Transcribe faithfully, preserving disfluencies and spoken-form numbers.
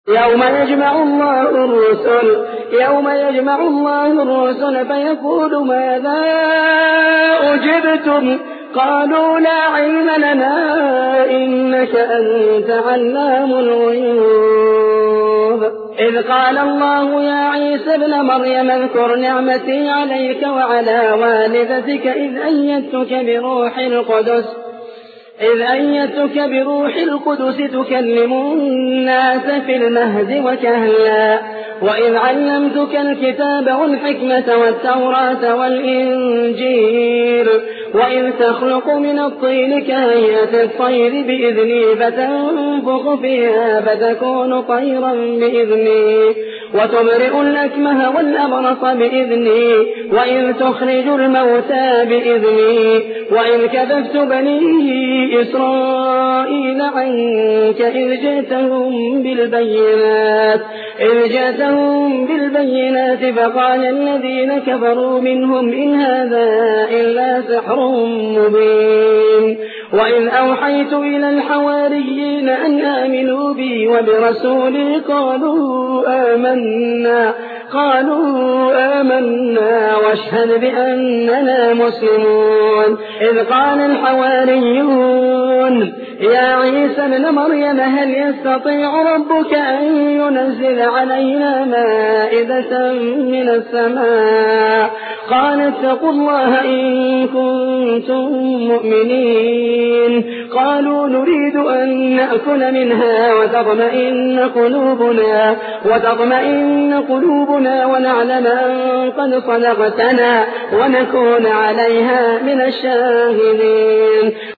يوم يجمع الله الرسل يوم يجمع الله الرسل فيقول ماذا أجبتم قالوا لا علم لنا إنك أنت علام الغيوب إذ قال الله يا عيسى ابن مريم اذكر نعمتي عليك وعلى والدتك إذ أيدتك بروح القدس إذ أيدتك بروح القدس تكلم الناس في المهد وكهلا وإذ علمتك الكتاب والحكمة والتوراة والإنجيل وإذ تخلق من الطين كهيئة الطير بإذني فتنفخ فيها فتكون طيرا بإذني وتبرئ الأكمه والأبرص بإذني وإذ تخرج الموتى بإذني وإذ كذبت بني إسرائيل عنك إذ جئتهم بالبينات إذ جئتهم بالبينات فقال الذين كفروا منهم إن هذا إلا سحر مبين وإذ أوحيت إلى الحواريين أن آمنوا بي وبرسولي قالوا آمنا قالوا آمنا واشهد بأننا مسلمون إذ قال الحواريون يا عيسى ابن مريم هل يستطيع ربك أن ينزل علينا مائدة من السماء قال اتقوا الله إن كنتم مؤمنين قالوا نريد أن نأكل منها وتطمئن قلوبنا وتطمئن قلوبنا ونعلم أن قد صدقتنا ونكون عليها من الشاهدين